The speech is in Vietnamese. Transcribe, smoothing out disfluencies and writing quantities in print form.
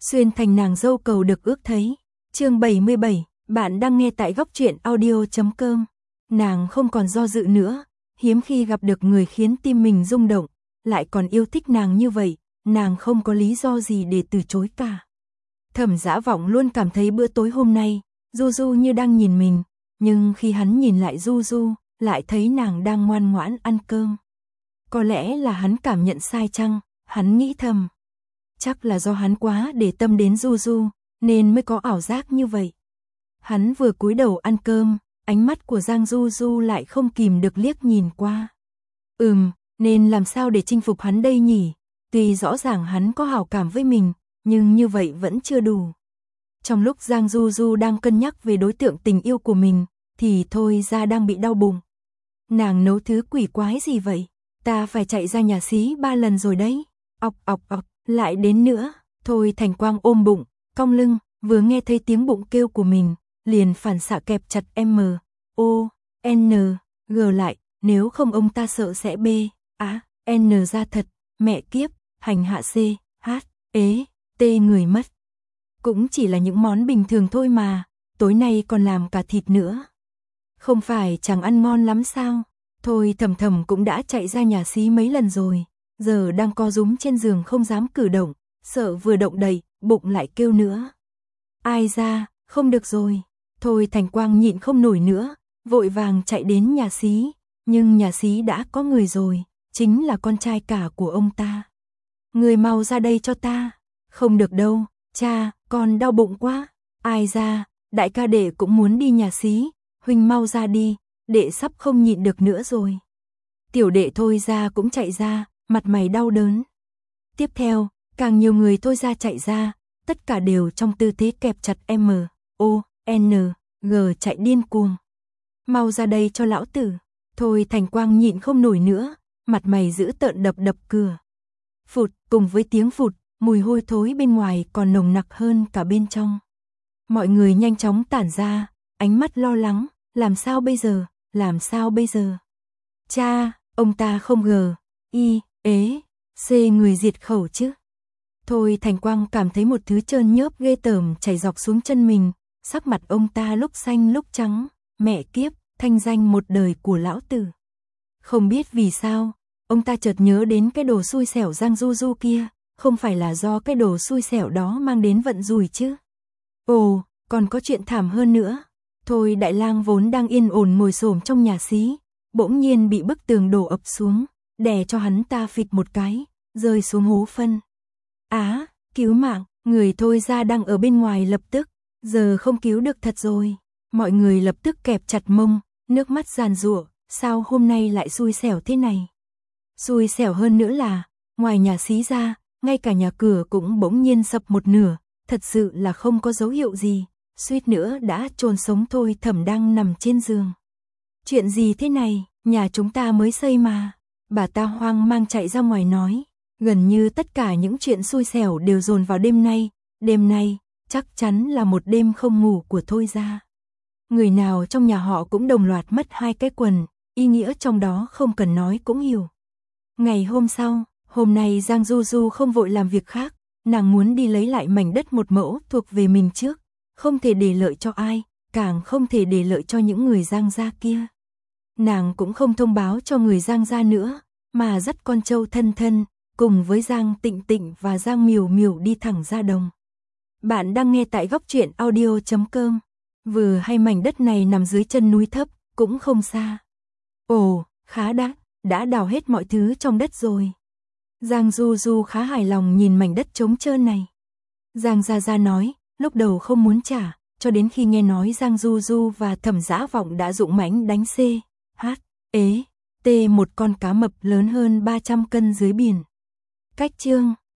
xuyên thành nàng dâu cầu được ước thấy. Chương 77, bạn đang nghe tại góc truyện audio.com. Nàng không còn do dự nữa, hiếm khi gặp được người khiến tim mình rung động, lại còn yêu thích nàng như vậy, nàng không có lý do gì để từ chối cả. Thẩm Dã Vọng luôn cảm thấy bữa tối hôm nay, Du Du như đang nhìn mình, nhưng khi hắn nhìn lại Du Du, lại thấy nàng đang ngoan ngoãn ăn cơm. Có lẽ là hắn cảm nhận sai chăng, hắn nghĩ thầm. Chắc là do hắn quá để tâm đến Du Du, nên mới có ảo giác như vậy. Hắn vừa cúi đầu ăn cơm, ánh mắt của Giang Du Du lại không kìm được liếc nhìn qua. Nên làm sao để chinh phục hắn đây nhỉ? Tuy rõ ràng hắn có hảo cảm với mình, nhưng như vậy vẫn chưa đủ. Trong lúc Giang Du Du đang cân nhắc về đối tượng tình yêu của mình, thì Thôi Ra đang bị đau bụng. Nàng nấu thứ quỷ quái gì vậy? Ta phải chạy ra nhà xí 3 lần rồi đấy. Ọc ọc ọc, lại đến nữa. Thôi Thành Quang ôm bụng, cong lưng, vừa nghe thấy tiếng bụng kêu của mình, liền phản xạ kẹp chặt M-O-N-G lại, nếu không ông ta sợ sẽ B-A-N ra thật, mẹ kiếp, hành hạ C-H-E-T người mất. Cũng chỉ là những món bình thường thôi mà, tối nay còn làm cả thịt nữa. Không phải chẳng ăn ngon lắm sao? Thôi Thầm Thầm cũng đã chạy ra nhà xí mấy lần rồi, giờ đang co rúm trên giường không dám cử động, sợ vừa động đậy, bụng lại kêu nữa. Ai ra, không được rồi. Thôi Thành Quang nhịn không nổi nữa, vội vàng chạy đến nhà xí, nhưng nhà xí đã có người rồi, chính là con trai cả của ông ta. Người mau ra đây cho ta. Không được đâu, cha, con đau bụng quá. Ai ra, đại ca đệ cũng muốn đi nhà xí, huynh mau ra đi, đệ sắp không nhịn được nữa rồi. Tiểu đệ Thôi Ra cũng chạy ra, mặt mày đau đớn. Tiếp theo, càng nhiều người Thôi Ra chạy ra, tất cả đều trong tư thế kẹp chặt M-O-N-G chạy điên cuồng. Mau ra đây cho lão tử. Thôi Thành Quang nhịn không nổi nữa, mặt mày dữ tợn đập cửa. Phụt, cùng với tiếng phụt, mùi hôi thối bên ngoài còn nồng nặc hơn cả bên trong. Mọi người nhanh chóng tản ra, ánh mắt lo lắng, làm sao bây giờ, làm sao bây giờ? Cha, ông ta không C người diệt khẩu chứ. Thôi Thành Quang cảm thấy một thứ trơn nhớp ghê tởm chảy dọc xuống chân mình, sắc mặt ông ta lúc xanh lúc trắng, mẹ kiếp, thanh danh một đời của lão tử. Không biết vì sao, ông ta chợt nhớ đến cái đồ xui xẻo Giang Du Du kia, không phải là do cái đồ xui xẻo đó mang đến vận rủi chứ. Ồ, còn có chuyện thảm hơn nữa. Thôi Đại Lang vốn đang yên ổn ngồi xổm trong nhà xí, bỗng nhiên bị bức tường đổ ập xuống, đè cho hắn ta phịch một cái, rơi xuống hố phân. Á, cứu mạng, người Thôi Ra đang ở bên ngoài lập tức, giờ không cứu được thật rồi. Mọi người lập tức kẹp chặt mông, nước mắt giàn giụa, sao hôm nay lại xui xẻo thế này? Xui xẻo hơn nữa là, ngoài nhà xí ra, ngay cả nhà cửa cũng bỗng nhiên sập một nửa, thật sự là không có dấu hiệu gì, suýt nữa đã chôn sống Thôi Thẩm đang nằm trên giường. Chuyện gì thế này, nhà chúng ta mới xây mà. Bà ta hoang mang chạy ra ngoài nói, gần như tất cả những chuyện xui xẻo đều dồn vào đêm nay, chắc chắn là một đêm không ngủ của Thôi Ra. Người nào trong nhà họ cũng đồng loạt mất 2 cái quần, ý nghĩa trong đó không cần nói cũng hiểu. Ngày hôm sau, hôm nay Giang Du Du không vội làm việc khác, nàng muốn đi lấy lại mảnh đất một mẫu thuộc về mình trước, không thể để lợi cho ai, càng không thể để lợi cho những người Giang gia kia. Nàng cũng không thông báo cho người Giang gia nữa, mà dắt con trâu Thân Thân, cùng với Giang Tịnh Tịnh và Giang Miểu Miểu đi thẳng ra đồng. Bạn đang nghe tại góc truyện audio.com. Vừa hay mảnh đất này nằm dưới chân núi thấp, cũng không xa. Ồ, khá đã đào hết mọi thứ trong đất rồi. Giang Du Du khá hài lòng nhìn mảnh đất trống trơn này. Giang Gia Gia nói, lúc đầu không muốn trả, cho đến khi nghe nói Giang Du Du và Thẩm Dã Vọng đã dụng mãnh đánh C-H-E-T một con cá mập lớn hơn 300 cân dưới biển. Cách chương